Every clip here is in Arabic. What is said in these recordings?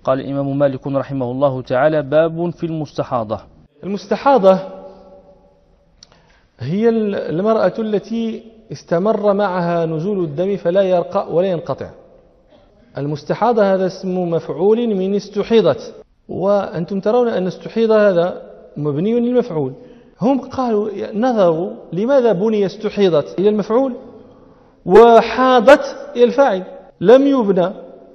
قال الإمام مالك رحمه الله تعالى: باب في المستحاضة. المستحاضة هي المرأة التي استمر معها نزول الدم فلا يرقى ولا ينقطع. المستحاضة هذا اسم مفعول من استحيضت، وأنتم ترون أن استحيض هذا مبني للمفعول. هم قالوا نظروا لماذا بني استحيضت إلى المفعول وحاضت إلى الفاعل، لم يبنى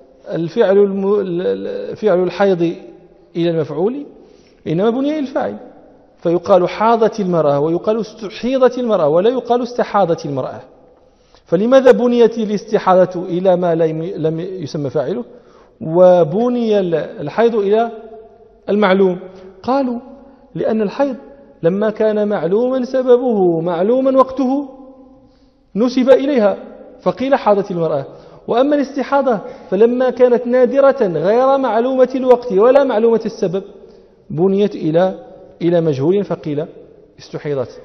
فعل الحيض إلى المفعول، إنما بني إلى الفاعل، فيقال حاضت المرأة ويقال استحيضت المرأة ولا يقال استحاضت المرأة. فلماذا بنيت الاستحاضة إلى ما لم يسمى فاعله وبني الحيض إلى المعلوم؟ قالوا لأن الحيض لما كان معلوما سببه معلوما وقته نسب إليها فقيل حاضت المرأة، وأما الاستحاضة فلما كانت نادرة غير معلومة الوقت ولا معلومة السبب بنيت إلى مجهول فقيل استحيضت.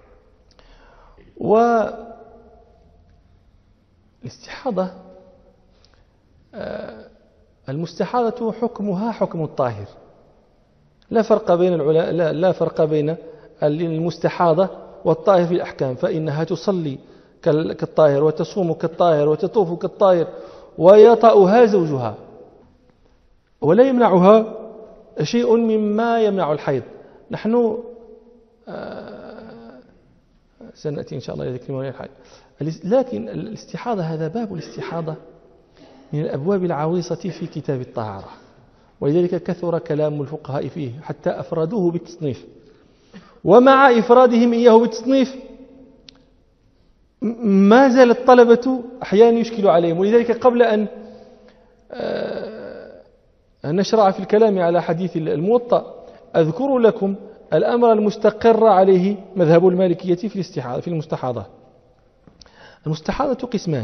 والاستحاضة المستحاضة حكمها حكم الطاهر، لا فرق بين المستحاضة والطاهر في الأحكام، فإنها تصلي كالطاهر وتصوم كالطاهر وتطوف كالطاهر ويطأها زوجها ولا يمنعها شيء مما يمنع الحيض. نحن سنأتي إن شاء الله إلى ذكر موانع الحيض، لكن الاستحاضة هذا باب الاستحاضة من الأبواب العويصة في كتاب الطهارة، ولذلك كثر كلام الفقهاء فيه حتى أفردوه بالتصنيف، ومع إفرادهم إياه بالتصنيف ما زال الطلبة أحيانا يشكل عليهم. ولذلك قبل أن نشرع في الكلام على حديث الموطأ أذكر لكم الأمر المستقر عليه مذهب المالكية في المستحاضة. المستحاضة قسمان: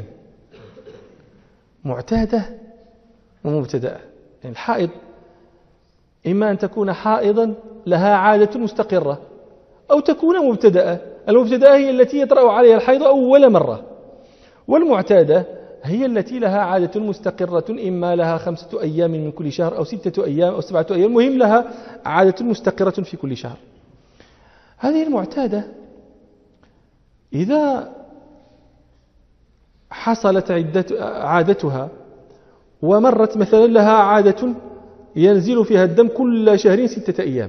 معتادة ومبتدأة. يعني الحائض إما أن تكون حائضا لها عادة مستقرة أو تكون مبتدأة. المبتدأة هي التي يطرأ عليها الحيض أول مرة، والمعتادة هي التي لها عادة مستقرة، إما لها 5 أيام من كل شهر أو 6 أيام أو 7 أيام، مهم لها عادة مستقرة في كل شهر. هذه المعتادة إذا حصلت عادتها ومرت مثلا لها عادة ينزل فيها الدم كل شهر 6 أيام،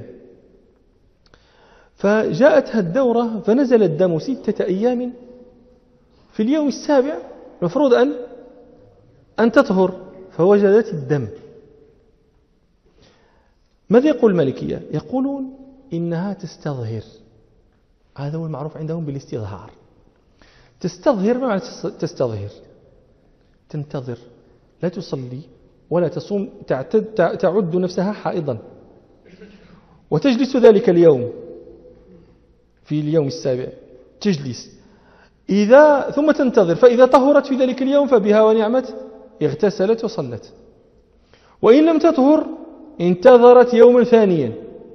فجاءتها الدورة فنزل الدم 6 أيام، في اليوم السابع المفروض أن تطهر فوجدت الدم. ماذا يقول المالكية؟ يقولون إنها تستظهر. هذا هو المعروف عندهم بالاستظهار. تستظهر بمعنى تستظهر، تنتظر، لا تصلي ولا تصوم، تعد نفسها حائضا وتجلس ذلك اليوم. في اليوم السابع تجلس ثم تنتظر، فإذا طهرت في ذلك اليوم فبها ونعمت، اغتسلت وصلت. وإن لم تطهر انتظرت يوما ثانيا،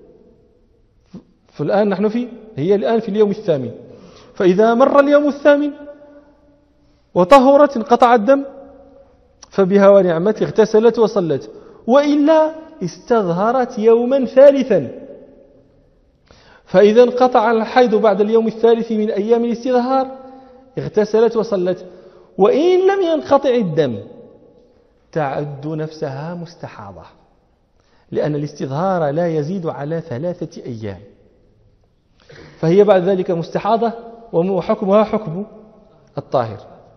فالآن نحن هي الآن في اليوم الثامن، فإذا مر اليوم الثامن وطهرت انقطع الدم فبها ونعمت، اغتسلت وصلت. وإلا استظهرت يوما ثالثا، فإذا انقطع الحيض بعد اليوم الثالث من أيام الاستظهار اغتسلت وصلت. وإن لم ينقطع الدم تعد نفسها مستحاضة، لأن الاستظهار لا يزيد على 3 أيام، فهي بعد ذلك مستحاضة وحكمها حكم الطاهر.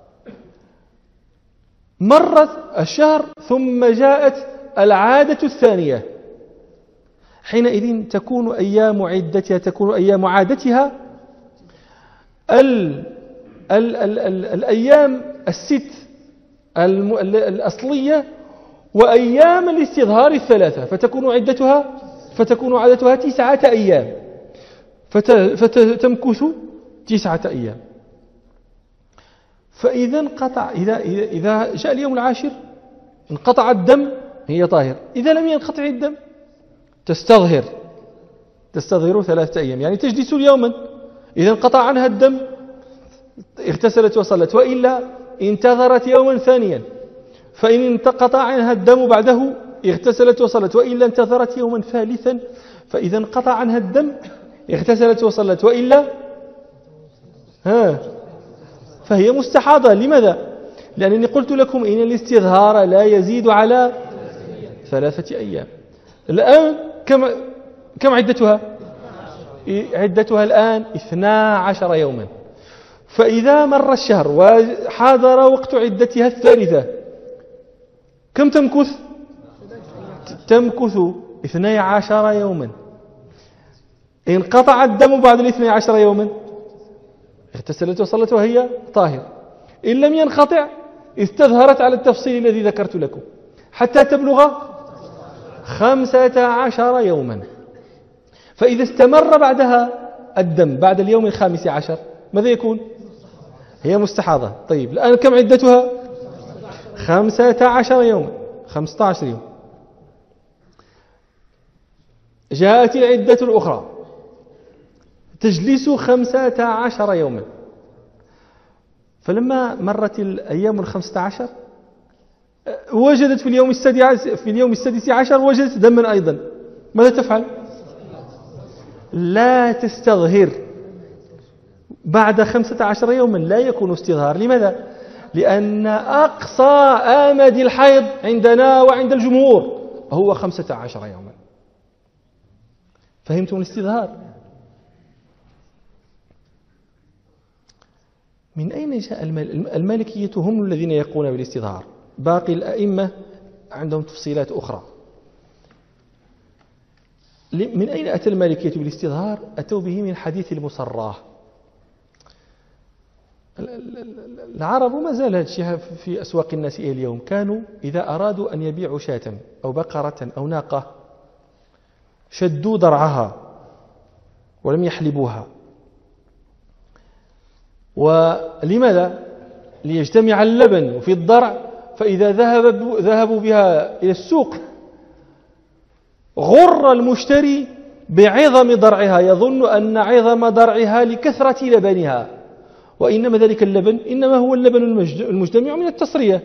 مرت الشهر ثم جاءت العادة الثانية، حينئذ تكون أيام عادتها الأيام 6 الأصلية وأيام الاستظهار 3، فتكون عادتها 9 أيام، فتمكث 9 أيام. فإذا إذا جاء اليوم العاشر انقطع الدم هي طاهر. إذا لم ينقطع الدم تستظهر 3 أيام، يعني تجلس يوما، إذا انقطع عنها الدم اغتسلت وصلت، وإلا انتظرت يوما ثانيا، فإن انقطع عنها الدم بعده اغتسلت وصلت، وإلا انتظرت يوما ثالثا فإذا انقطع عنها الدم اغتسلت وصلت، وإلا فهي مستحاضة. لماذا؟ لأنني قلت لكم إن الاستظهار لا يزيد على 3 أيام. الآن كم عدتها؟ عدتها الآن 12 يوما. فإذا مر الشهر وحاضر وقت عدتها الثالثة كم تمكث؟ تمكث 12 يوما. انقطع الدم بعد 12 يوما اغتسلت وصلت وهي طاهرة. إن لم ينقطع استظهرت على التفصيل الذي ذكرت لكم حتى تبلغ 15 يوما. فإذا استمر بعدها الدم بعد اليوم 15 ماذا يكون؟ هي مستحاضة. طيب الآن كم عدتها؟ 15 يوما، 15 يوم. جاءت العدة الأخرى تجلس 15 يوما. فلما مرت الأيام 15 وجدت في اليوم السادس عشر وجدت دما أيضا، ماذا تفعل؟ لا تستظهر. بعد 15 يوما لا يكون استظهار. لماذا؟ لأن أقصى آمد الحيض عندنا وعند الجمهور هو 15 يوما. فهمتم الاستظهار؟ من أين جاء المالكية؟ هم الذين يقولون بالاستظهار. باقي الأئمة عندهم تفصيلات أخرى. من أين أتى المالكية بالاستظهار؟ أتوا به من حديث المصراه. العرب ما زال هذا الشيء في أسواق الناس اليوم، كانوا إذا أرادوا أن يبيعوا شاة أو بقرة أو ناقة شدوا ضرعها ولم يحلبوها. ولماذا؟ ليجتمع اللبن في الضرع، فإذا ذهبوا بها إلى السوق غر المشتري بعظم ضرعها، يظن أن عظم ضرعها لكثرة لبنها، وإنما ذلك اللبن إنما هو اللبن المجتمع من التصرية.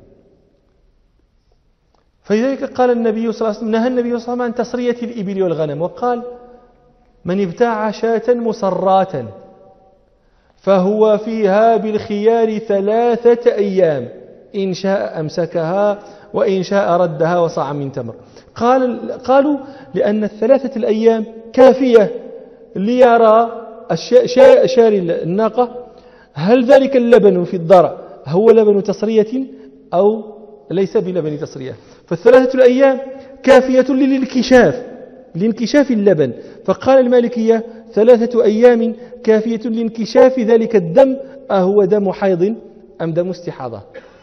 فلذلك قال النبي صلى الله عليه وسلم، نهى النبي صلى الله عليه وسلم عن تصرية الإبل والغنم، وقال: من ابتاع شاة مصراة فهو فيها بالخيار 3 أيام، إن شاء أمسكها وإن شاء ردها وصاع من تمر. قالوا لأن 3 الأيام كافية ليرى شاري الناقة هل ذلك اللبن في الضرع هو لبن تصرية أو ليس بلبن تصرية. ف3 الأيام كافية لانكشاف اللبن. فقال المالكية 3 أيام كافية لانكشاف ذلك الدم، أهو دم حيض أم دم استحاضة.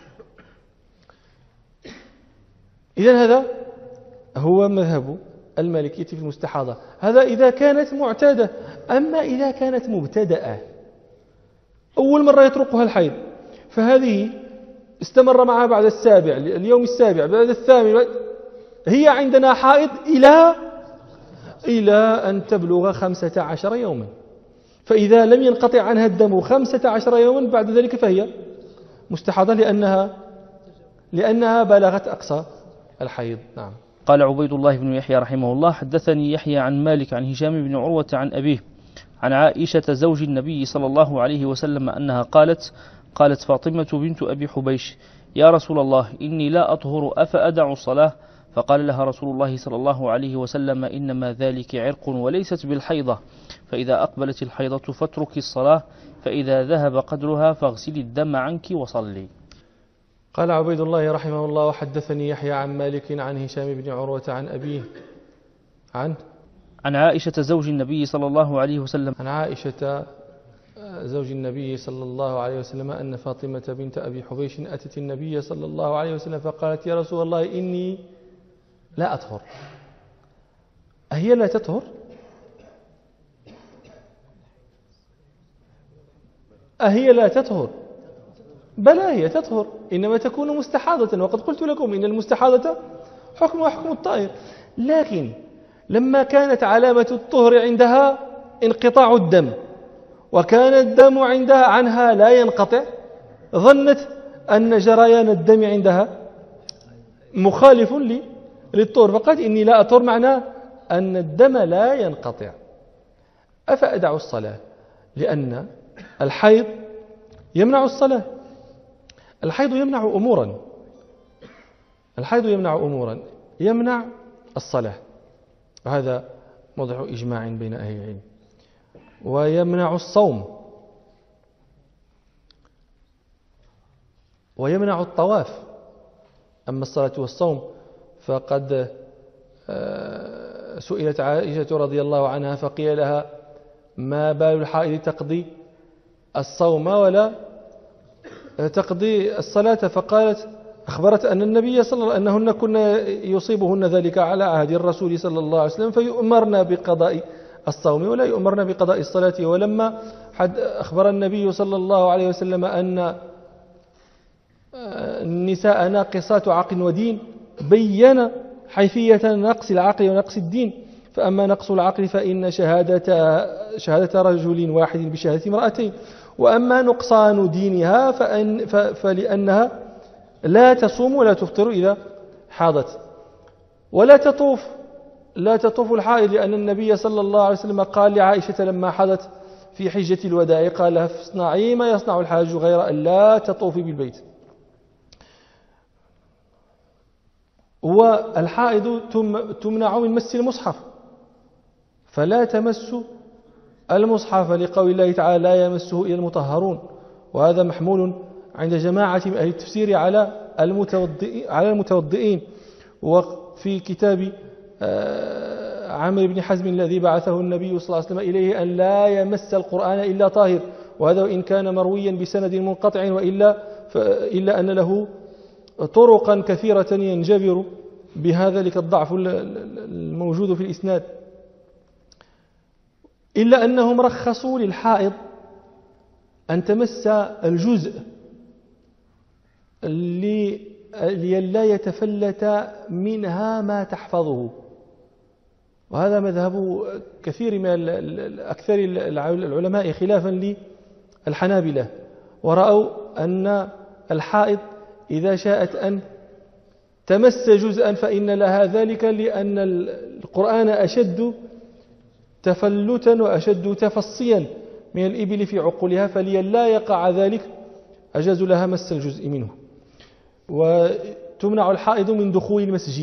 إذن هذا هو مذهب المالكية في المستحاضة. هذا إذا كانت معتادة. أما إذا كانت مبتدأة أول مرة يطرقها الحيض، فهذه استمر معها بعد السابع، اليوم السابع، بعد الثامن، هي عندنا حائض إلى أن تبلغ 15 يوما. فإذا لم ينقطع عنها الدم 15 يوما بعد ذلك فهي مستحاضة لأنها بلغت أقصى الحيض. نعم. قال عبيد الله بن يحيى رحمه الله: حدثني يحيى عن مالك عن هشام بن عروة عن أبيه عن عائشة زوج النبي صلى الله عليه وسلم أنها قالت فاطمة بنت أبي حبيش: يا رسول الله، إني لا أطهر أفأدع الصلاة؟ فقال لها رسول الله صلى الله عليه وسلم: إنما ذلك عرق وليست بالحيضة، فإذا أقبلت الحيضة فاتركي الصلاة، فإذا ذهب قدرها فاغسلي الدم عنك وصلي. قال عبيد الله رحمه الله: وحدثني يحيى عن مالك عن هشام بن عروة عن أبيه عن عائشة زوج النبي صلى الله عليه وسلم، عن عائشة زوج النبي صلى الله عليه وسلم أن فاطمة بنت أبي حبيش أتت النبي صلى الله عليه وسلم فقالت: يا رسول الله، إني لا أطهر. أهي لا تطهر؟ أهي لا تطهر؟ بلى هي تطهر، إنما تكون مستحاضة، وقد قلت لكم إن المستحاضة حكمها حكم الطائر. لكن لما كانت علامة الطهر عندها انقطاع الدم، وكان الدم عنها لا ينقطع، ظنت أن جريان الدم عندها مخالف للطهر، فقالت إني لا أطهر معناه أن الدم لا ينقطع، أفأدع الصلاة؟ لأن الحيض يمنع الصلاة. الحيض يمنع أمورا، يمنع الصلاة، وهذا موضع إجماع بين أهل العلم. ويمنع الصوم، ويمنع الطواف. أما الصلاة والصوم فقد سئلت عائشة رضي الله عنها فقيل لها ما بال الحائض تقضي الصوم ولا تقضي الصلاة؟ فقالت أخبرت أن النبي صلى الله عليه وسلم أنهن كنا يصيبهن ذلك على عهد الرسول صلى الله عليه وسلم، فيؤمرن بقضاء الصوم ولا يؤمرن بقضاء الصلاة. ولما أخبر النبي صلى الله عليه وسلم أن النساء ناقصات عقل ودين، بين حيثية نقص العقل ونقص الدين. فأما نقص العقل فإن شهادة رجل واحد بشهادة امرأتين، وأما نقصان دينها فلأنها لا تصوم ولا تفطر إذا حاضت. ولا تطوف الحائض، لأن النبي صلى الله عليه وسلم قال لعائشة لما حضت في حجة الوداع قال لها اصنعي ما يصنع الحاج غير أن لا تطوفي بالبيت. والحائض تمنع من مس المصحف، فلا تمس المصحف لقول الله تعالى لا يمسه إلا المطهرون، وهذا محمول عند جماعة من أهل التفسير على المتوضئين. وفي كتاب عمرو بن حزم الذي بعثه النبي صلى الله عليه وسلم إليه أن لا يمس القرآن إلا طاهر، وهذا وإن كان مرويا بسند منقطع إلا أن له طرقا كثيرة ينجبر بهذا لك الضعف الموجود في الإسناد. إلا أنهم رخصوا للحائض أن تمس الجزء لئلا يتفلت منها ما تحفظه، وهذا مذهب كثير من أكثر العلماء خلافا للحنابلة، ورأوا أن الحائض إذا شاءت أن تمس جزءا فإن لها ذلك، لأن القرآن أشد تفلتا وأشد تفصيا من الإبل في عقولها، فلئلا يقع ذلك أجاز لها مس الجزء منه. وتمنع الحائض من دخول المسجد.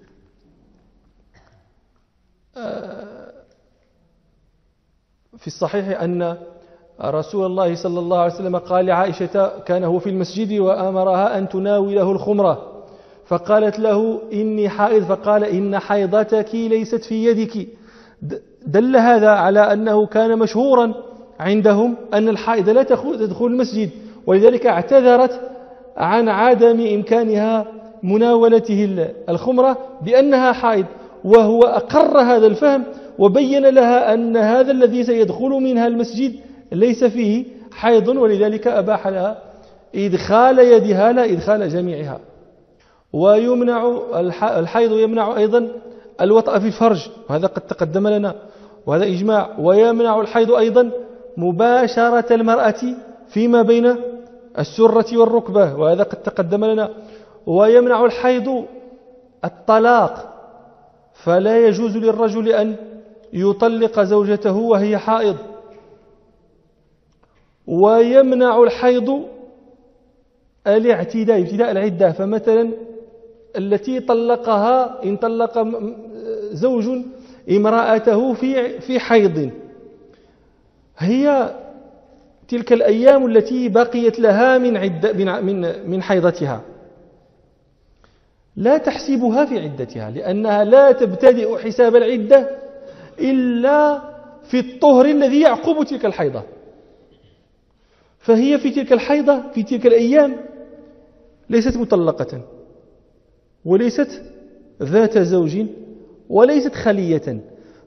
في الصحيح أن رسول الله صلى الله عليه وسلم قال لعائشة كان هو في المسجد وأمرها أن تناوله الخمرة، فقالت له إني حائض، فقال إن حيضتك ليست في يدك. دل هذا على أنه كان مشهورا عندهم أن الحائض لا تدخل المسجد، ولذلك اعتذرت عن عدم إمكانها مناولته الخمرة بأنها حائض، وهو أقر هذا الفهم وبين لها أن هذا الذي سيدخل منها المسجد ليس فيه حيض، ولذلك أباح لها إدخال يدها لا إدخال جميعها. ويمنع الحيض يمنع أيضا الوطأ في الفرج، وهذا قد تقدم لنا وهذا إجماع. ويمنع الحيض أيضا مباشرة المرأة فيما بين السرة والركبة، وهذا قد تقدم لنا. ويمنع الحيض الطلاق، فلا يجوز للرجل أن يطلق زوجته وهي حائض. ويمنع الحيض ابتداء العدة، فمثلا التي طلقها إن طلق زوج امرأته في حيض، هي تلك الأيام التي بقيت لها من حيضتها لا تحسبها في عدتها، لأنها لا تبتدئ حساب العدة إلا في الطهر الذي يعقب تلك الحيضة. فهي في تلك الحيضة في تلك الأيام ليست مطلقة وليست ذات زوج وليست خلية،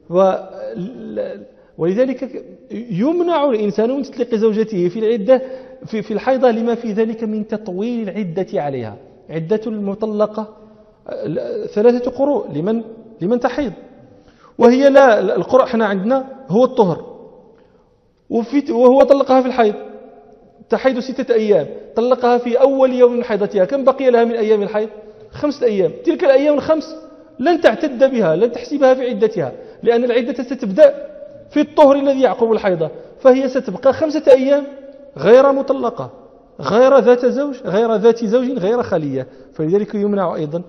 ولذلك يمنع الإنسان من تطليق زوجته في العدة في الحيضة لما في ذلك من تطويل العدة عليها. عدة المطلقة 3 قروء لمن تحيض، وهي لا القرء احنا عندنا هو الطهر، وهو طلقها في الحيض تحيض 6 أيام، طلقها في أول يوم من حيضتها، كم بقي لها من أيام الحيض؟ 5 أيام. تلك الأيام 5 لن تعتد بها، لن تحسبها في عدتها، لأن العدة ستبدأ في الطهر الذي يعقب الحيضة، فهي ستبقى 5 أيام غير مطلقة، غير ذات زوج، غير ذات زوج، غير خلية، فلذلك يمنع أيضا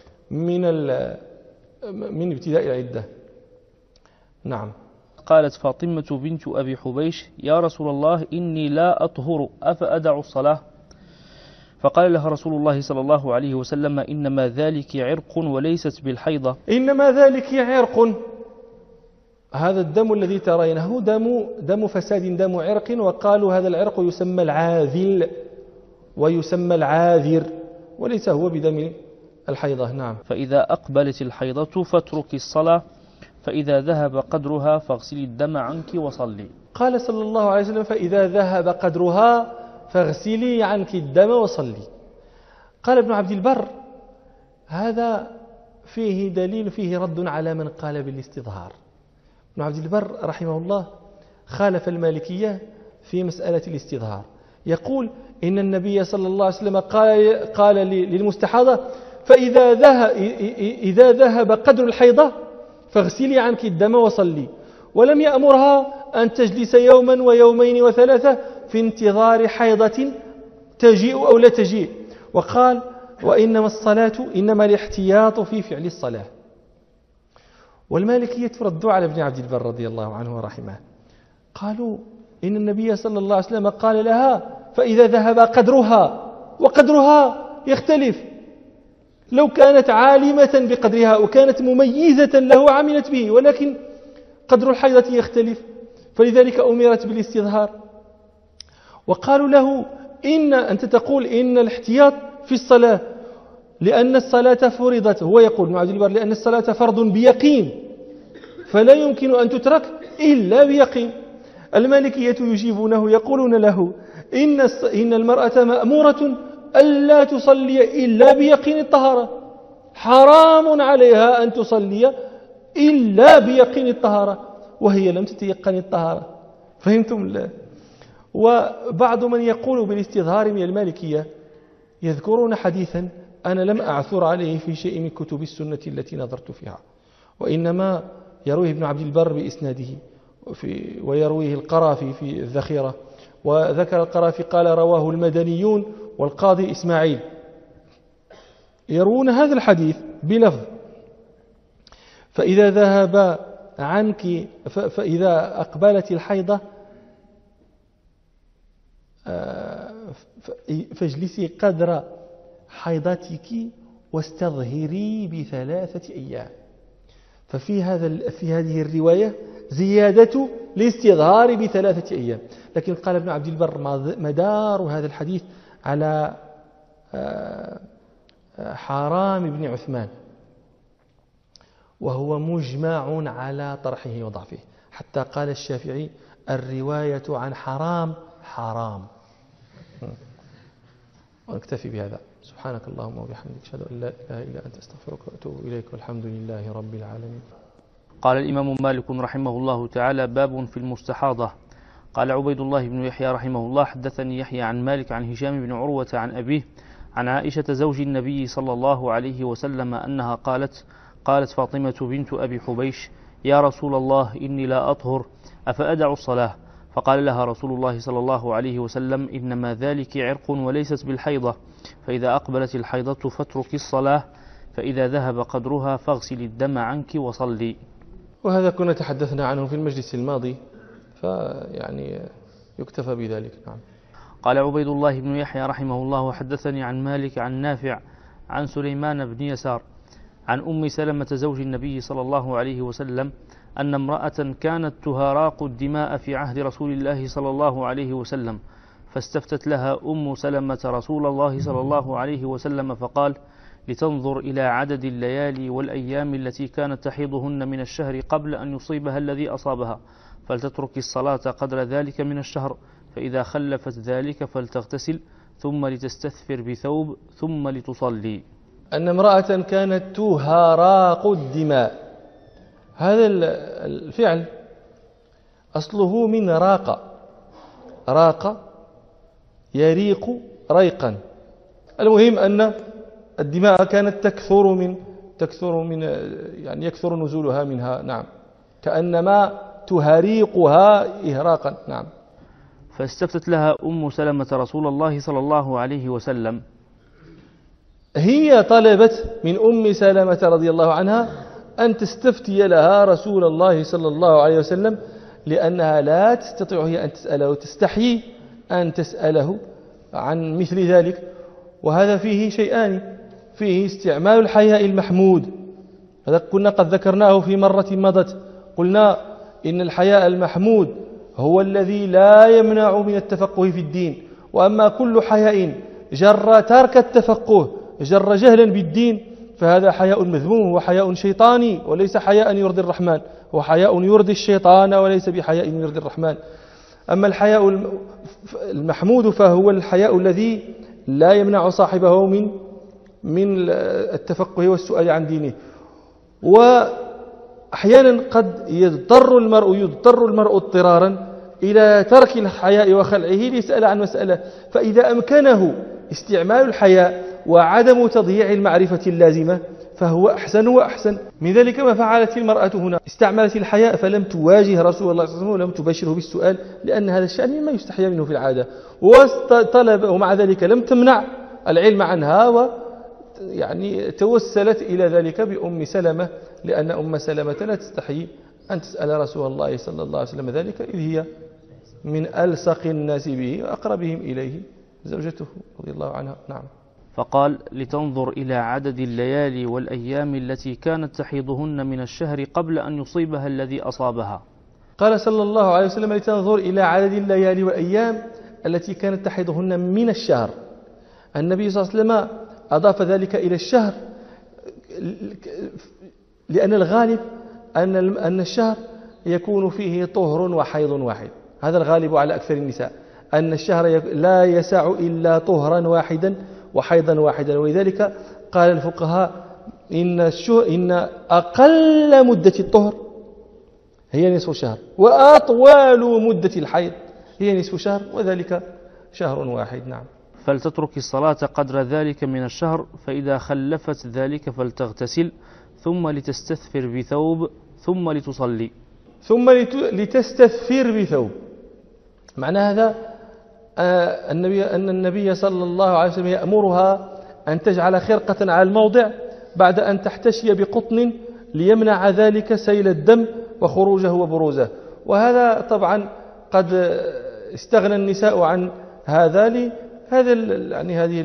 من ابتداء العدة. نعم. قالت فاطمة بنت أبي حبيش: يا رسول الله إني لا أطهر أفأدع الصلاة؟ فقال لها رسول الله صلى الله عليه وسلم: إنما ذلك عرق وليست بالحيضة. إنما ذلك عرق، هذا الدم الذي ترينه دم فساد، دم عرق، وقالوا هذا العرق يسمى العاذل ويسمى العاذر، وليس هو بدم الحيضة. نعم. فإذا أقبلت الحيضة فاترك الصلاة، فإذا ذهب قدرها فاغسلي الدم عنك وصلي. قال صلى الله عليه وسلم: فإذا ذهب قدرها فاغسلي عنك الدم وصلي. قال ابن عبد البر: هذا فيه دليل، فيه رد على من قال بالاستظهار. ابن عبد البر رحمه الله خالف المالكية في مسألة الاستظهار، يقول إن النبي صلى الله عليه وسلم قال للمستحاضة: إذا ذهب قدر الحيضة فاغسلي عنك الدم وصلي، ولم يأمرها أن تجلس يوما ويومين وثلاثة في انتظار حيضة تجيء أو لا تجيء، وقال: وإنما الصلاة إنما الاحتياط في فعل الصلاة. والمالكية ردوا على ابن عبد البر رضي الله عنه ورحمه، قالوا إن النبي صلى الله عليه وسلم قال لها: فإذا ذهب قدرها، وقدرها يختلف، لو كانت عالمة بقدرها وكانت مميزة له عملت به، ولكن قدر الحيضة يختلف، فلذلك أمرت بالاستظهار. وقالوا له: أنت تقول إن الاحتياط في الصلاة لأن الصلاة فرضت، هو يقول ابن عبد البر لأن الصلاة فرض بيقين فلا يمكن أن تترك إلا بيقين. المالكية يجيبونه يقولون له: إن المرأة مأمورة ألا تصلي إلا بيقين الطهارة، حرام عليها أن تصلي إلا بيقين الطهارة، وهي لم تتيقن الطهارة. فهمتم؟ وبعض من يقول بالاستظهار من المالكية يذكرون حديثا أنا لم أعثر عليه في شيء من كتب السنة التي نظرت فيها، وإنما يرويه ابن عبد البر بإسناده، ويرويه القرافي في الذخيرة، وذكر القرافي قال: رواه المدنيون والقاضي إسماعيل، يروون هذا الحديث بلفظ: فإذا ذهب عنك، فإذا أقبلت الحيضة فاجلسي قدر حيضتك واستظهري ب3 أيام. ففي هذه الرواية زيادة لاستظهار ب3 أيام، لكن قال ابن عبد البر: مدار هذا الحديث على حرام بن عثمان، وهو مجمع على طرحه وضعفه، حتى قال الشافعي: الرواية عن حرام حرام. ونكتفي بهذا. سبحانك اللهم وبحمدك، أشهد أن لا إله إلا أنت، أستغفرك وأتوب إليك، والحمد لله رب العالمين. قال الإمام مالك رحمه الله تعالى: باب في المستحاضة. قال عبيد الله بن يحيى رحمه الله: حدثني يحيى عن مالك عن هشام بن عروة عن أبيه عن عائشة زوج النبي صلى الله عليه وسلم أنها قالت فاطمة بنت أبي حبيش: يا رسول الله إني لا أطهر أفأدع الصلاة؟ فقال لها رسول الله صلى الله عليه وسلم: إنما ذلك عرق وليست بالحيضة، فإذا أقبلت الحيضة فاترك الصلاة، فإذا ذهب قدرها فاغسل الدم عنك وصلي. وهذا كنا تحدثنا عنه في المجلس الماضي، فيعني يكتفى بذلك. نعم. قال عبيد الله بن يحيى رحمه الله: حدثني عن مالك عن نافع عن سليمان بن يسار عن أم سلمة زوج النبي صلى الله عليه وسلم أن امرأة كانت تهراق الدماء في عهد رسول الله صلى الله عليه وسلم، فاستفتت لها أم سلمة رسول الله صلى الله عليه وسلم فقال: لتنظر إلى عدد الليالي والأيام التي كانت تحيضهن من الشهر قبل أن يصيبها الذي أصابها، فلتترك الصلاة قدر ذلك من الشهر، فإذا خلفت ذلك فلتغتسل، ثم لتستثفر بثوب، ثم لتصلي. أن امرأة كانت تهراق الدماء، هذا الفعل أصله من راق يريق ريقا. المهم أن الدماء كانت يعني يكثر نزولها منها، نعم، كأنما تهريقها إهراقا. نعم. فاستفتت لها أم سلمة رسول الله صلى الله عليه وسلم. هي طلبت من أم سلمة رضي الله عنها أن تستفتي لها رسول الله صلى الله عليه وسلم، لأنها لا تستطيع هي أن تسأله، تستحيي أن تسأله عن مثل ذلك. وهذا فيه شيئان: فيه استعمال الحياء المحمود، هذا كنا قد ذكرناه في مرة مضت، قلنا إن الحياء المحمود هو الذي لا يمنع من التفقه في الدين، وأما كل حياء جر ترك التفقه، جر جهلا بالدين، فهذا حياء مذموم وحياء شيطاني، وليس حياء يرضي الرحمن، هو حياء يرضي الشيطان وليس بحياء يرضي الرحمن. أما الحياء المحمود فهو الحياء الذي لا يمنع صاحبه من التفقه والسؤال عن دينه. وأحيانا قد يضطر المرء اضطرارا إلى ترك الحياء وخلعه ليسأل عن مسألة، فإذا أمكنه استعمال الحياء وعدم تضييع المعرفة اللازمة فهو أحسن وأحسن. من ذلك ما فعلت المرأة هنا، استعملت الحياء فلم تواجه رسول الله صلى الله عليه وسلم ولم تبشره بالسؤال، لأن هذا الشأن مما يستحيا منه في العادة، ومع ذلك لم تمنع العلم عنها، يعني توسلت إلى ذلك بأم سلمة، لأن أم سلمة لا تستحي أن تسأل رسول الله صلى الله عليه وسلم ذلك، إذ هي من ألصق الناس به وأقربهم إليه زوجته رضي الله عنها. نعم. فقال: لتنظر إلى عدد الليالي والأيام التي كانت تحيضهن من الشهر قبل أن يصيبها الذي أصابها. قال صلى الله عليه وسلم: لتنظر إلى عدد الليالي والأيام التي كانت تحيضهن من الشهر. النبي صلى الله عليه وسلم أضاف ذلك إلى الشهر، لأن الغالب أن الشهر يكون فيه طهر وحيض واحد، هذا الغالب على أكثر النساء، أن الشهر لا يسع إلا طهرا واحدا وحيضا واحدا. ولذلك قال الفقهاء إن أقل مدة الطهر هي نصف شهر، وأطول مدة الحيض هي نصف شهر، وذلك شهر واحد. نعم. فلتترك الصلاة قدر ذلك من الشهر، فإذا خلفت ذلك فلتغتسل، ثم لتستثفر بثوب، ثم لتصلي. ثم لتستثفر بثوب، معنى هذا أن النبي صلى الله عليه وسلم يأمرها أن تجعل خرقة على الموضع بعد أن تحتشي بقطن ليمنع ذلك سيل الدم وخروجه وبروزه. وهذا طبعا قد استغنى النساء عن هذا هذه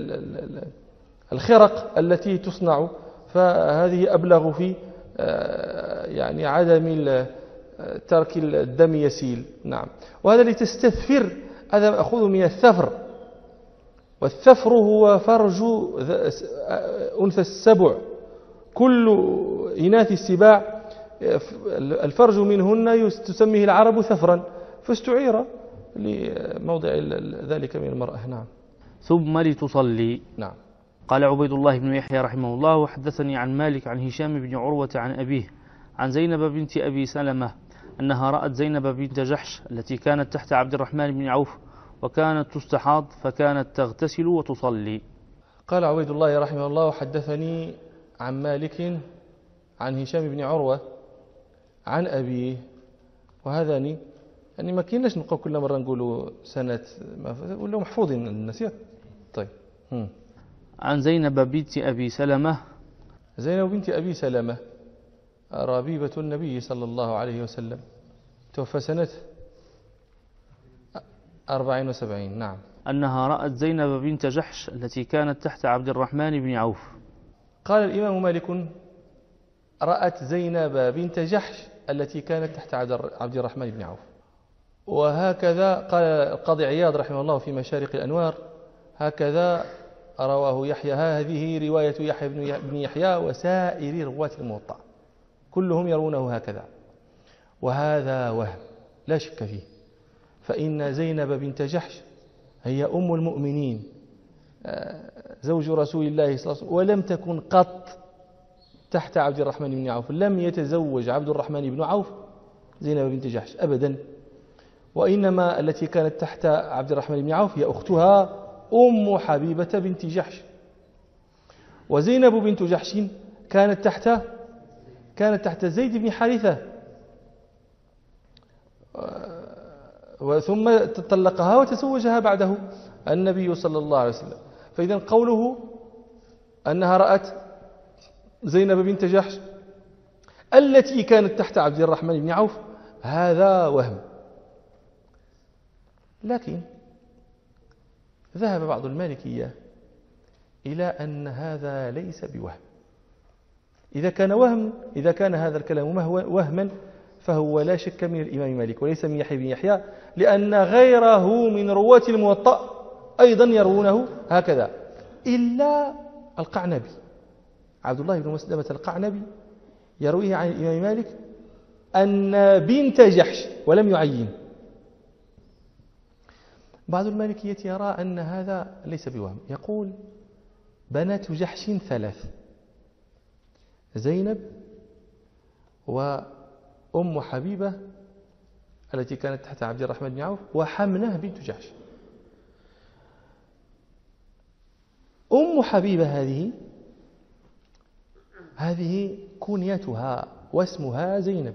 الخرق التي تصنع، فهذه أبلغ في يعني عدم ترك الدم يسيل. نعم. وهذا لتستثفر، هذا مأخوذ من الثفر، والثفر هو فرج أنثى السبع، كل إناث السباع الفرج منهن تسميه العرب ثفرا، فاستعير لموضع ذلك من المرأة. نعم. ثم لتصلي. نعم. قال عبيد الله بن يحيى رحمه الله: وحدثني عن مالك عن هشام بن عروة عن أبيه عن زينب بنت أبي سلمة أنها رأت زينب بنت جحش التي كانت تحت عبد الرحمن بن عوف، وكانت تستحاض فكانت تغتسل وتصلي. قال عبيد الله رحمه الله: وحدثني عن مالك عن هشام بن عروة عن أبيه. وهذا يعني ما كناش نبقى كل مرة نقولوا سنة ولا محفوظين الناس. طيب. عن زينب بنت أبي سلمة. زينب بنت أبي سلمة ربيبة النبي صلى الله عليه وسلم، توفى سنة 74. نعم. أنها رأت زينب بنت جحش التي كانت تحت عبد الرحمن بن عوف. قال الإمام مالك: رأت زينب بنت جحش التي كانت تحت عبد الرحمن بن عوف. وهكذا قال القاضي عياض رحمه الله في مشارق الأنوار: هكذا رواه يحيى، هذه رواية يحيى بن يحيى وسائر رواة الموطأ، كلهم يرونه هكذا. وهذا وهم لا شك فيه، فإن زينب بنت جحش هي أم المؤمنين زوج رسول الله صلى الله عليه وسلم، ولم تكن قط تحت عبد الرحمن بن عوف، لم يتزوج عبد الرحمن بن عوف زينب بنت جحش أبدا، وإنما التي كانت تحت عبد الرحمن بن عوف هي أختها أم حبيبة بنت جحش. وزينب بنت جحش كانت تحت زيد بن حارثة، ثم طلقها وتزوجها بعده النبي صلى الله عليه وسلم. فإذا قوله أنها رأت زينب بنت جحش التي كانت تحت عبد الرحمن بن عوف هذا وهم. لكن ذهب بعض المالكية إلى أن هذا ليس بوهم. إذا كان هذا الكلام وهما فهو لا شك من الإمام مالك وليس من يحيى بن يحيى، لأن غيره من رواة الموطأ أيضا يروونه هكذا، إلا القعنبي عبد الله بن مسلمة القعنبي يرويه عن الإمام مالك أن بنت جحش ولم يعين. بعض المالكية يرى أن هذا ليس بوهم، يقول بنات جحش 3: زينب وأم حبيبة التي كانت تحت عبد الرحمن بن عوف وحمنة بنت جحش. أم حبيبة هذه كنيتها واسمها زينب.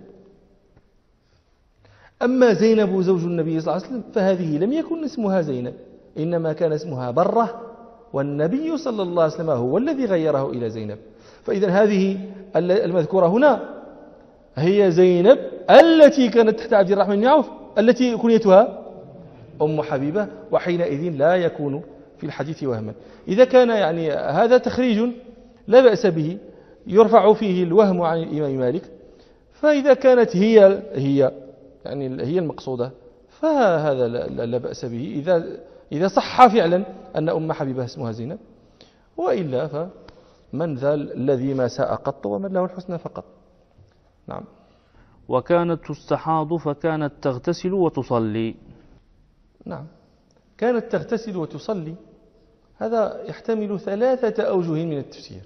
أما زينب زوج النبي صلى الله عليه وسلم فهذه لم يكن اسمها زينب، إنما كان اسمها برة، والنبي صلى الله عليه وسلم هو الذي غيره إلى زينب. فإذا هذه المذكورة هنا هي زينب التي كانت تحت عبد الرحمن بن عوف التي كنيتها أم حبيبة، وحينئذ لا يكون في الحديث وهما. إذا كان يعني هذا تخريج لا بأس به يرفع فيه الوهم عن الإمام مالك، فإذا كانت هي المقصودة فهذا لا بأس به إذا صح فعلا أن أم حبيبة اسمها زينب، وإلا فمن ذا الذي ما ساء قط ومن له الحسنى فقط. نعم. وكانت تستحاض فكانت تغتسل وتصلي. نعم، كانت تغتسل وتصلي، هذا يحتمل 3 أوجه من التفسير.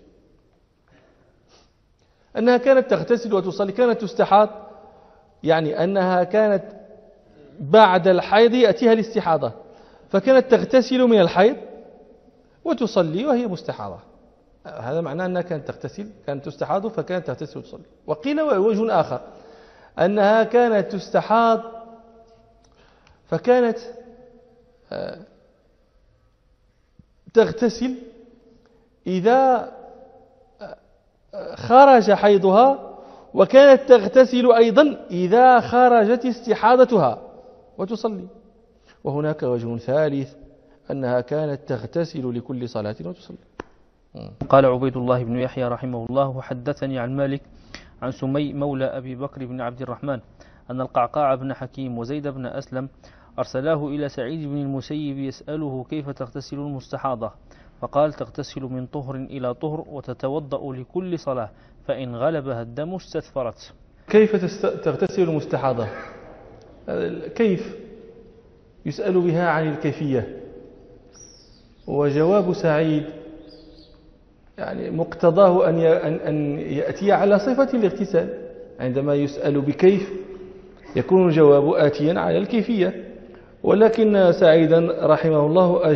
أنها كانت تغتسل وتصلي، كانت تستحاض يعني أنها كانت بعد الحيض يأتيها الاستحاضة، فكانت تغتسل من الحيض وتصلي وهي مستحاضة. هذا معناه أنها كانت تستحاض فكانت تغتسل وتصلي. وقيل وجه آخر أنها كانت تستحاض فكانت تغتسل إذا خرج حيضها، وكانت تغتسل أيضا إذا خرجت استحاضتها وتصلي. وهناك وجه ثالث أنها كانت تغتسل لكل صلاة وتصلي. قال عبيد الله بن يحيى رحمه الله: وحدثني عن مالك عن سمي مولى أبي بكر بن عبد الرحمن أن القعقاع بن حكيم وزيد بن أسلم أرسلاه إلى سعيد بن المسيب يسأله كيف تغتسل المستحاضة، فقال: تغتسل من طهر إلى طهر وتتوضأ لكل صلاة، فإن غلبها الدم استثفرت. كيف تغتسل المستحاضة؟ كيف يسأل بها عن الكيفية، وجواب سعيد يعني مقتضاه أن يأتي على صفة الاغتسال. عندما يسأل بكيف يكون الجواب آتيا على الكيفية، ولكن سعيدا رحمه الله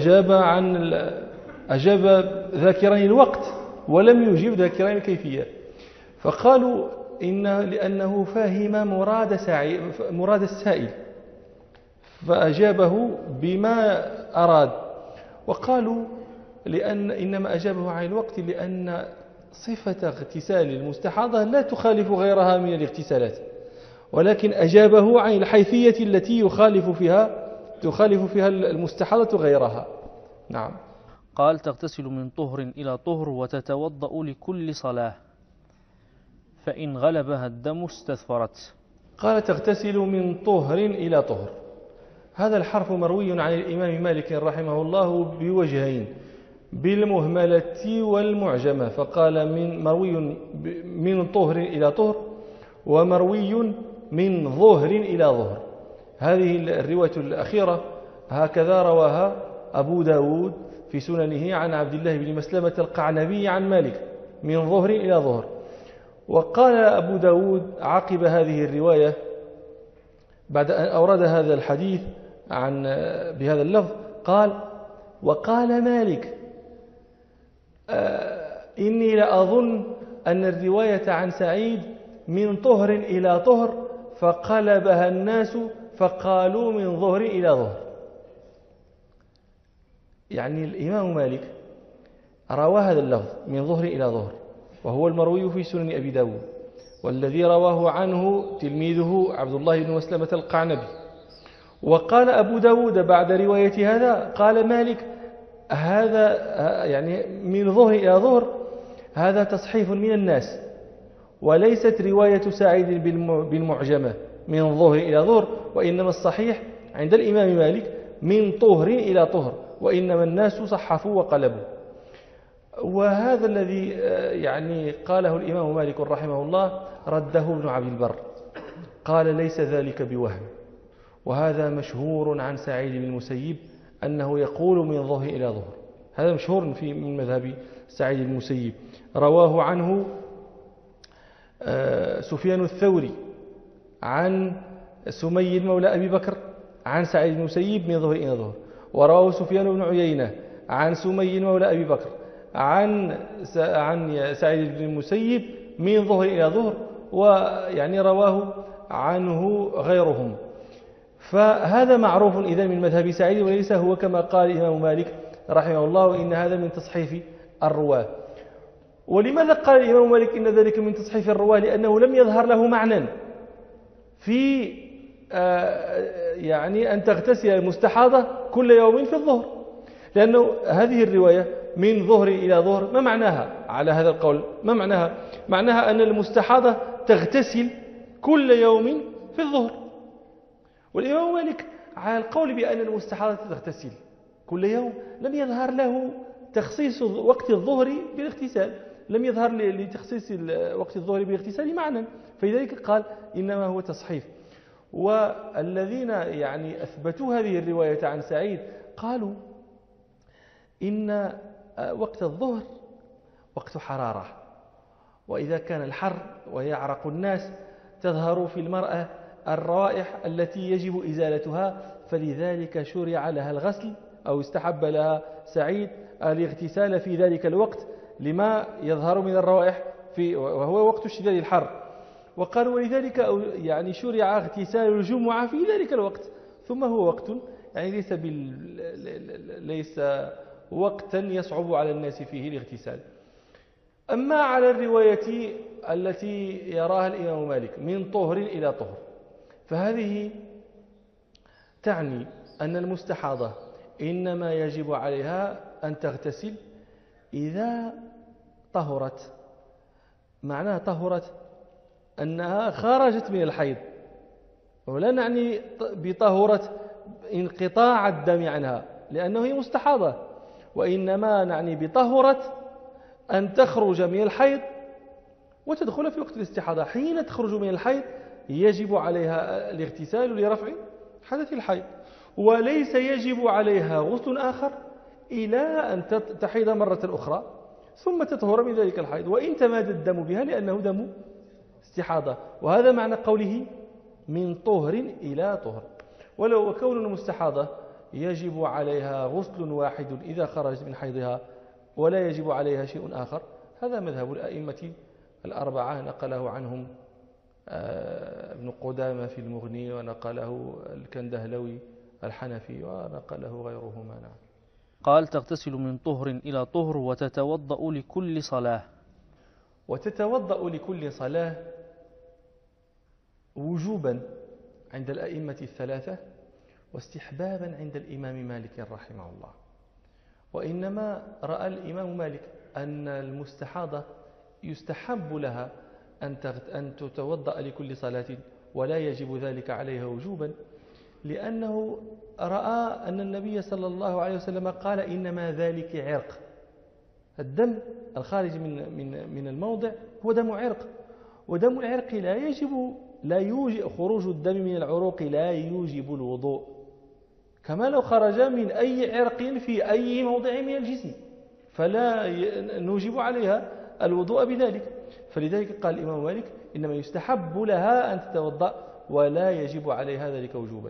أجاب ذاكرين الوقت ولم يجيب ذاكرين الكيفية، فقالوا لأنه فهم مراد السائل فأجابه بما أراد، وقالوا إنما أجابه عن الوقت لأن صفة اغتسال المستحاضة لا تخالف غيرها من الاغتسالات، ولكن أجابه عن الحيثية التي تخالف فيها المستحاضة غيرها. نعم. قال: تغتسل من طهر إلى طهر وتتوضأ لكل صلاة، فإن غلبها الدم استثفرت. قال: تغتسل من طهر إلى طهر. هذا الحرف مروي عن الإمام مالك رحمه الله بوجهين، بالمهملة والمعجمة، فقال مروي من طهر إلى طهر، ومروي من ظهر إلى ظهر. هذه الرواية الأخيرة هكذا رواها أبو داود في سننه عن عبد الله بن مسلمة القعنبي عن مالك من ظهر إلى ظهر. وقال أبو داود عقب هذه الرواية بعد أن أورد هذا الحديث بهذا اللفظ قال: وقال مالك إني لأظن أن الرواية عن سعيد من طهر إلى طهر فقلبها الناس فقالوا من ظهر إلى ظهر. يعني الإمام مالك روى هذا اللفظ من ظهر إلى ظهر، وهو المروي في سنن أبي داود، والذي رواه عنه تلميذه عبد الله بن مسلمة القعنبي. وقال أبو داود بعد رواية هذا، قال مالك هذا يعني من ظهر إلى ظهر هذا تصحيف من الناس، وليست رواية سعيد بالمعجمة من ظهر إلى ظهر، وإنما الصحيح عند الإمام مالك من طهر إلى طهر، وإنما الناس صحفوا وقلبوا. وهذا الذي يعني قاله الإمام مالك رحمه الله رده ابن عبد البر، قال ليس ذلك بوهم، وهذا مشهور عن سعيد بن المسيب أنه يقول من ظهر إلى ظهر، هذا مشهور من مذهب سعيد بن المسيب. رواه عنه سفيان الثوري عن سمي مولى أبي بكر عن سعيد بن المسيب من ظهر إلى ظهر، ورواه سفيان بن عيينة عن سمي مولى أبي بكر عن سعيد بن المسيب من ظهر إلى ظهر، ويعني رواه عنه غيرهم. فهذا معروف إذا من مذهب سعيد، وليس هو كما قال الإمام مالك رحمه الله إن هذا من تصحيف الرواة. ولماذا قال الإمام مالك إن ذلك من تصحيف الرواة؟ لأنه لم يظهر له معنى في يعني أن تغتسل المستحاضة كل يوم في الظهر، لأنه هذه الرواية من ظهر إلى ظهر ما معناها على هذا القول؟ ما معناها؟ معناها أن المستحاضة تغتسل كل يوم في الظهر، والإمام مالك على القول بأن المستحاضة تغتسل كل يوم لم يظهر له تخصيص وقت الظهر بالاغتسال، لم يظهر لتخصيص وقت الظهر بالاغتسال معنى، فلذلك قال إنما هو تصحيف. والذين يعني أثبتوا هذه الرواية عن سعيد قالوا إن وقت الظهر وقت حرارة، وإذا كان الحر ويعرق الناس تظهر في المرأة الروائح التي يجب إزالتها، فلذلك شرع لها الغسل أو استحب لها سعيد الاغتسال في ذلك الوقت لما يظهر من الروائح وهو وقت اشتداد الحر. وقالوا ولذلك يعني شرع اغتسال الجمعة في ذلك الوقت، ثم هو وقت يعني ليس وقتا يصعب على الناس فيه الاغتسال. أما على الرواية التي يراها الإمام مالك من طهر إلى طهر، فهذه تعني أن المستحاضة إنما يجب عليها أن تغتسل إذا طهرت. معناها طهرت أنها خرجت من الحيض، ولا نعني بطهرت انقطاع الدم عنها لأنه هي مستحاضة، وإنما نعني بطهرت أن تخرج من الحيض وتدخل في وقت الاستحاضة. حين تخرج من الحيض يجب عليها الاغتسال لرفع حدث الحيض، وليس يجب عليها غسل آخر إلى أن تحيض مرة أخرى ثم تطهر من ذلك الحيض، وإن تمادى الدم بها لأنه دم استحاضة. وهذا معنى قوله من طهر إلى طهر. ولو كون المستحاضة يجب عليها غسل واحد إذا خرجت من حيضها ولا يجب عليها شيء آخر، هذا مذهب الأئمة الأربعة، نقله عنهم ابن قدامة في المغني، ونقله الكندهلوي الحنفي، ونقله غيرهما. نعم. قال تغتسل من طهر إلى طهر وتتوضأ لكل صلاة. وتتوضأ لكل صلاة وجوبا عند الأئمة الثلاثة، واستحبابا عند الإمام مالك رحمه الله. وإنما رأى الإمام مالك أن المستحاضة يستحب لها أن تتوضأ لكل صلاة ولا يجب ذلك عليها وجوبا، لأنه رأى أن النبي صلى الله عليه وسلم قال إنما ذلك عرق، الدم الخارج من الموضع هو دم عرق، ودم العرق لا يوجب خروج الدم من العروق لا يوجب الوضوء، كما لو خرج من أي عرق في أي موضع من الجسم فلا نوجب عليها الوضوء بذلك. فلذلك قال الإمام مالك إنما يستحب لها أن تتوضأ ولا يجب عليها ذلك وجوبا.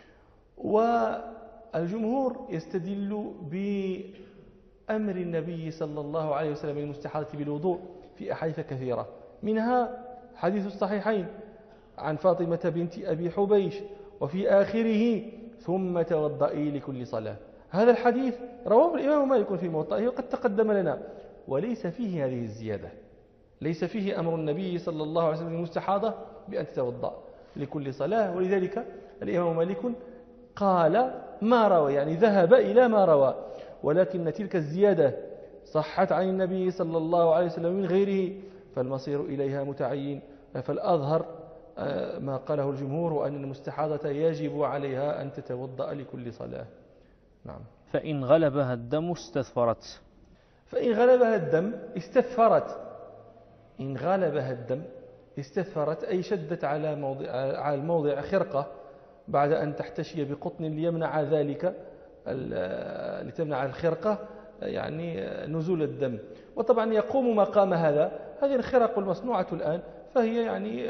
والجمهور يستدل بأمر النبي صلى الله عليه وسلم المستحاضة بالوضوء في أحاديث كثيرة، منها حديث الصحيحين عن فاطمة بنت أبي حبيش وفي آخره ثم توضئي لكل صلاة. هذا الحديث رواه الإمام مالك في موطئه وقد تقدم لنا، وليس فيه هذه الزيادة، ليس فيه أمر النبي صلى الله عليه وسلم المستحاضة بأن تتوضأ لكل صلاة، ولذلك الإمام مالك قال ما روى، يعني ذهب إلى ما روى، ولكن تلك الزيادة صحت عن النبي صلى الله عليه وسلم من غيره فالمصير إليها متعين. فالأظهر ما قاله الجمهور وأن المستحاضة يجب عليها أن تتوضأ لكل صلاة. نعم. فإن غلبها الدم استثفرت. فإن غلبها الدم استثفرت. إن غلبها الدم استثفرت أي شدت على الموضع خرقة بعد أن تحتشي بقطن ليمنع ذلك، لتمنع الخرقة يعني نزول الدم. وطبعا يقوم مقام هذه الخرق المصنوعة الآن، فهي يعني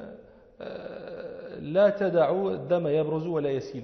لا تدع الدم يبرز ولا يسيل.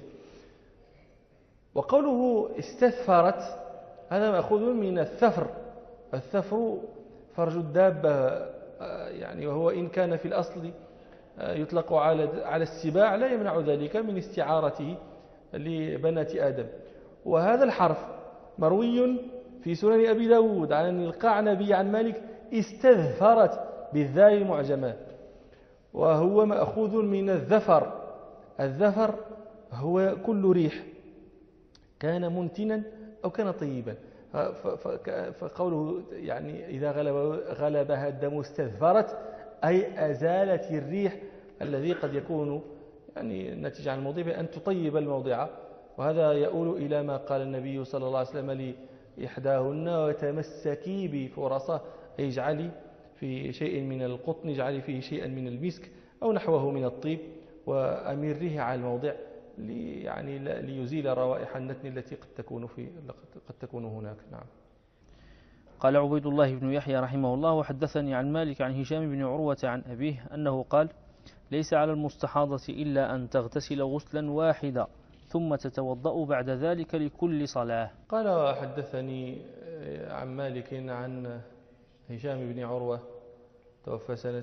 وقوله استثفرت هذا مأخوذ من الثفر. الثفر فرج الدابة، يعني وهو إن كان في الأصل يطلق على السباع لا يمنع ذلك من استعارته لبنات آدم. وهذا الحرف مروي في سنن أبي داود عن القعنبي عن مالك استذفرت بالذال المعجمة، وهو مأخوذ من الذفر. الذفر هو كل ريح كان منتنا أو كان طيبا، فقوله يعني إذا غلبها الدم استذفرت أي أزالت الريح الذي قد يكون يعني نتيجة عن الموضع بأن تطيب الموضع. وهذا يؤول إلى ما قال النبي صلى الله عليه وسلم لإحداهن وتمسكي بفرصة، أي اجعلي في شيء من القطن، اجعلي فيه شيئا من المسك أو نحوه من الطيب وأمره على الموضع يعني ليزيل روائح النتن التي قد تكون هناك. نعم. قال عبيد الله بن يحيى رحمه الله: وحدثني عن مالك عن هشام بن عروة عن أبيه أنه قال: ليس على المستحاضة إلا أن تغتسل غسلا واحدا ثم تتوضأ بعد ذلك لكل صلاة. قال: وحدثني عن مالك عن هشام بن عروة توفى سنة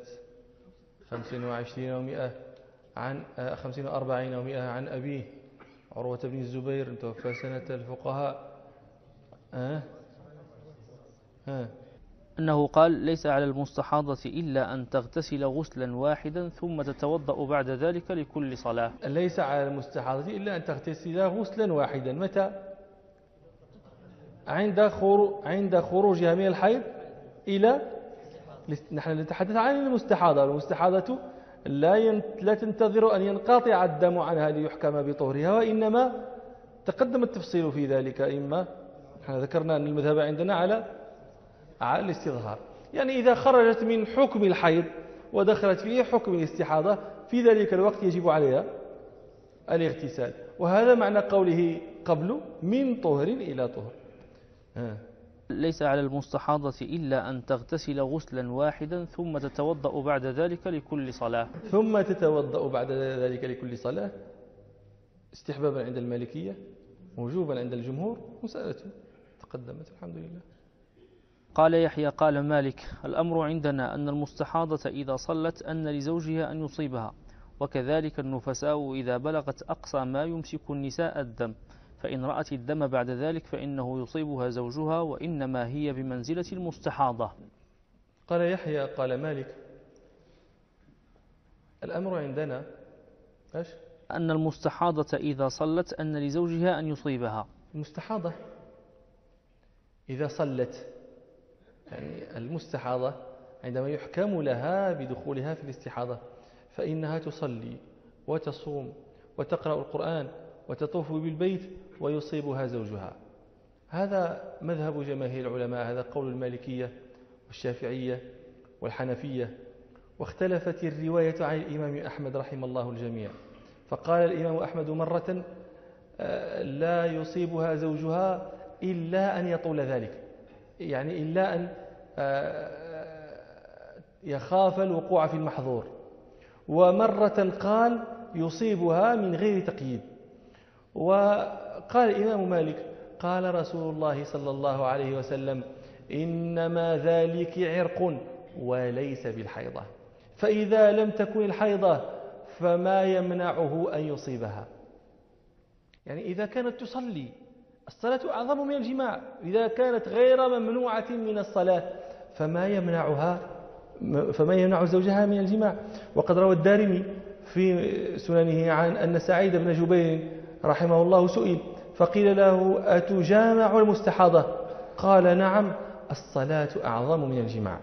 25 و100 عن 45 و100 عن أبيه عروة بن الزبير توفى سنة الفقهاء أنه قال: ليس على المستحاضة إلا أن تغتسل غسلا واحدا ثم تتوضأ بعد ذلك لكل صلاة. ليس على المستحاضة إلا أن تغتسل غسلا واحدا. متى؟ عند خروجها من الحيض إلى نحن نتحدث عن المستحاضة. المستحاضة لا تنتظر أن ينقطع الدم عنها ليحكم بطهرها، وإنما تقدم التفصيل في ذلك. إما نحن ذكرنا أن المذهب عندنا على الاستظهار، يعني إذا خرجت من حكم الحيض ودخلت فيه حكم الاستحاضة في ذلك الوقت يجب عليها الاغتسال. وهذا معنى قوله قبل من طهر إلى طهر. ليس على المستحاضة إلا أن تغتسل غسلا واحدا ثم تتوضأ بعد ذلك لكل صلاة. ثم تتوضأ بعد ذلك لكل صلاة استحبابا عند المالكية، وجوبا عند الجمهور، مسألة تقدمت الحمد لله. قال يحيى: قال مالك: الأمر عندنا أن المستحاضة إذا صلت أن لزوجها أن يصيبها، وكذلك النفساء إذا بلغت أقصى ما يمسك النساء الدم، فإن رأت الدم بعد ذلك فإنه يصيبها زوجها، وإنما هي بمنزلة المستحاضة. قال يحيى: قال مالك: الأمر عندنا أن المستحاضة إذا صلت أن لزوجها أن يصيبها. المستحاضة إذا صلت، يعني المستحاضة عندما يحكم لها بدخولها في الاستحاضة فإنها تصلي وتصوم وتقرأ القرآن وتطوف بالبيت ويصيبها زوجها. هذا مذهب جماهير العلماء، هذا قول المالكية والشافعية والحنفية. واختلفت الرواية عن الإمام أحمد رحمه الله الجميع، فقال الإمام أحمد مرة: لا يصيبها زوجها إلا أن يطول ذلك، يعني إلا أن يخاف الوقوع في المحظور. ومرة قال يصيبها من غير تقييد. وقال الإمام مالك: قال رسول الله صلى الله عليه وسلم: إنما ذلك عرق وليس بالحيضة. فإذا لم تكن الحيضة فما يمنعه أن يصيبها؟ يعني إذا كانت تصلي، الصلاة أعظم من الجماع، إذا كانت غير ممنوعة من الصلاة فما يمنع زوجها من الجماع. وقد روى الدارمي في سننه عن أن سعيد بن جبير رحمه الله سئل فقيل له أتجامع المستحاضة؟ قال نعم، الصلاة أعظم من الجماع.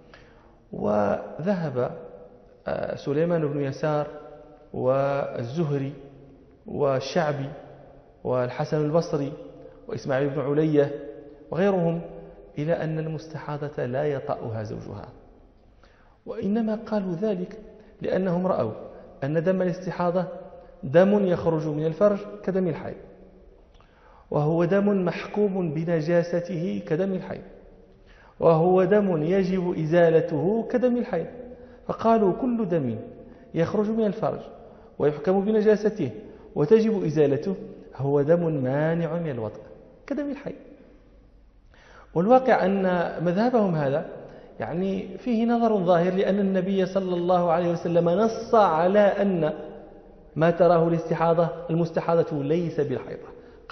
وذهب سليمان بن يسار والزهري والشعبي والحسن البصري وإسماعيل بن علية وغيرهم إلى أن المستحاضة لا يطأها زوجها، وإنما قالوا ذلك لأنهم رأوا أن دم الاستحاضة دم يخرج من الفرج كدم الحيض، وهو دم محكوم بنجاسته كدم الحيض، وهو دم يجب إزالته كدم الحيض. فقالوا كل دم يخرج من الفرج ويحكم بنجاسته وتجب إزالته هو دم مانع من الوطء كدم الحيض. والواقع أن مذهبهم هذا يعني فيه نظر ظاهر، لأن النبي صلى الله عليه وسلم نص على أن ما تراه المستحاضة ليس بالحيضة.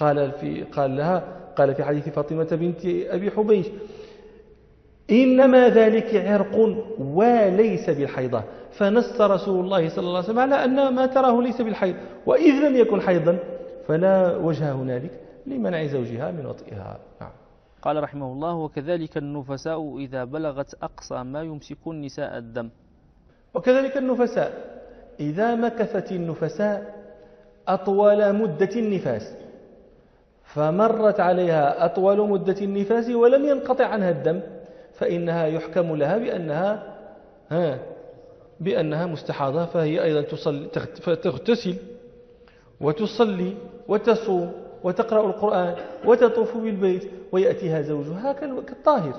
قال في حديث فاطمة بنت أبي حبيش إنما ذلك عرق وليس بالحيضة، فنص رسول الله صلى الله عليه وسلم على أن ما تراه ليس بالحيض، وإذ لم يكن حيضا فلا وجه هنالك لمنع زوجها من وطئها. نعم. قال رحمه الله: وكذلك النفساء إذا بلغت أقصى ما يمسك النساء الدم. وكذلك النفساء إذا مكثت النفساء أطول مدة النفاس، فمرت عليها أطول مدة النفاس ولم ينقطع عنها الدم، فإنها يحكم لها بأنها مستحاضة، فهي أيضا تغتسل وتصلي وتصوم وتقرأ القرآن وتطوف بالبيت ويأتيها زوجها كالطاهر.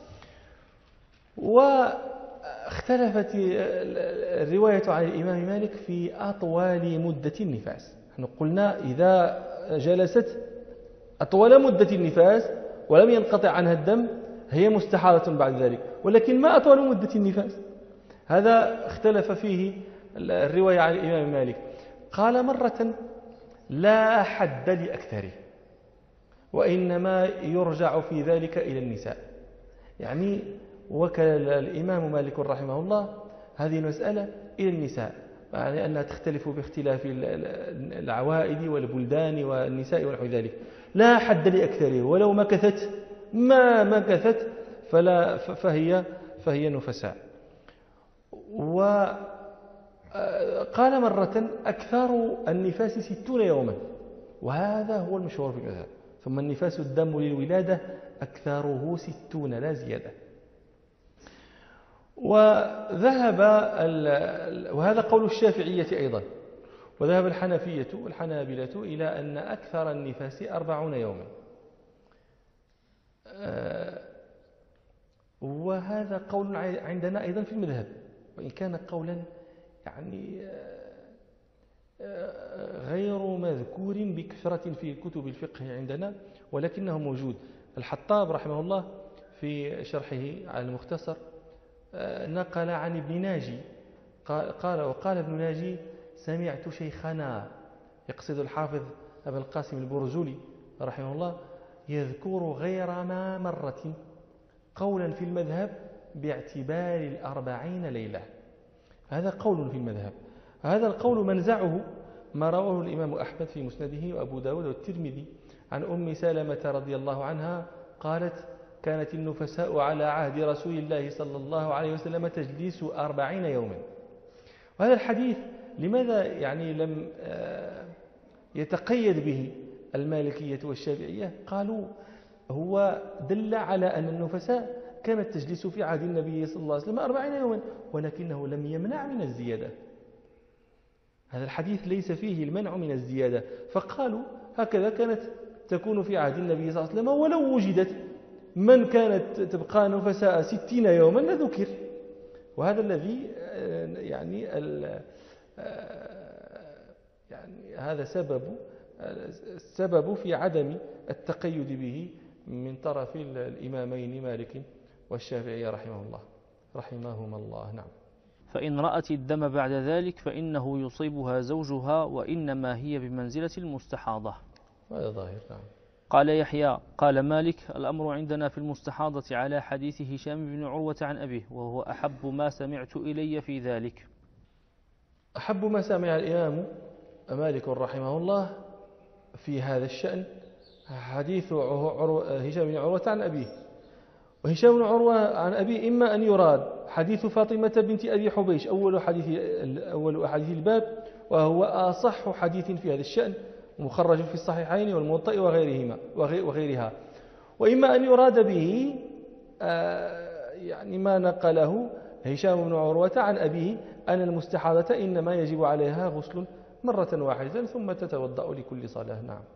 واختلفت الرواية عن الإمام مالك في أطول مدة النفاس. نحن قلنا إذا جلست أطول مدة النفاس ولم ينقطع عنها الدم هي مستحاضة بعد ذلك، ولكن ما أطول مدة النفاس؟ هذا اختلف فيه الرواية عن الإمام مالك. قال مرة لا حد لأكثره، وإنما يرجع في ذلك إلى النساء. يعني وكل الإمام مالك رحمه الله هذه المسألة إلى النساء، يعني أنها تختلف باختلاف العوائد والبلدان والنساء ونحو ذلك. لا حد لأكثره، ولو مكثت ما مكثت فهي نفساء. وقال مرة أكثر النفاس 60 يوما، وهذا هو المشهور في المذهب. ثم النفاس الدم للولادة أكثره 60 لا زيادة. وهذا قول الشافعية أيضا، وذهب الحنفية والحنابلة إلى أن أكثر النفاس 40 يوما. وهذا قول عندنا أيضا في المذهب، وإن كان قولا يعني غير مذكور بكثرة في كتب الفقه عندنا، ولكنه موجود. الحطاب رحمه الله في شرحه على المختصر نقل عن ابن ناجي وقال ابن ناجي: سمعت شيخنا، يقصد الحافظ أبا القاسم البرزولي رحمه الله، يذكر غير ما مرة قولا في المذهب باعتبار 40 ليلة. هذا قول في المذهب. هذا القول منزعه ما رواه الإمام أحمد في مسنده وأبو داود والترمذي عن أم سلمة رضي الله عنها قالت: كانت النفساء على عهد رسول الله صلى الله عليه وسلم تجلس 40 يوما. وهذا الحديث لماذا يعني لم يتقيد به المالكية والشافعية؟ قالوا هو دل على أن النفساء كانت تجلس في عهد النبي صلى الله عليه وسلم 40 يوما، ولكنه لم يمنع من الزيادة. هذا الحديث ليس فيه المنع من الزيادة، فقالوا هكذا كانت تكون في عهد النبي صلى الله عليه وسلم، ولو وجدت من كانت تبقى نفساء 60 يوما لذكر. وهذا الذي يعني هذا السبب في عدم التقيد به من طرف الإمامين مالك والشافعي رحمه الله رحمهما الله. نعم. فإن رأت الدم بعد ذلك فإنه يصيبها زوجها وإنما هي بمنزلة المستحاضة. هذا ظاهر. نعم. قال يحيى قال مالك الأمر عندنا في المستحاضة على حديث هشام بن عروة عن أبيه وهو أحب ما سمعت إلي في ذلك. أحب ما سمع الإمام مالك رحمه الله في هذا الشأن حديث هشام بن عروة عن أبيه. وهشام بن عروة عن أبيه إما أن يراد حديث فاطمة بنت أبي حبيش أول أحاديث الباب، وهو أصح حديث في هذا الشأن مخرج في الصحيحين والموطأ وغيرها، وإما أن يراد به يعني ما نقله هشام بن عروة عن أبيه أن المستحاضة إنما يجب عليها غسل مرة واحدة ثم تتوضأ لكل صلاة. نعم.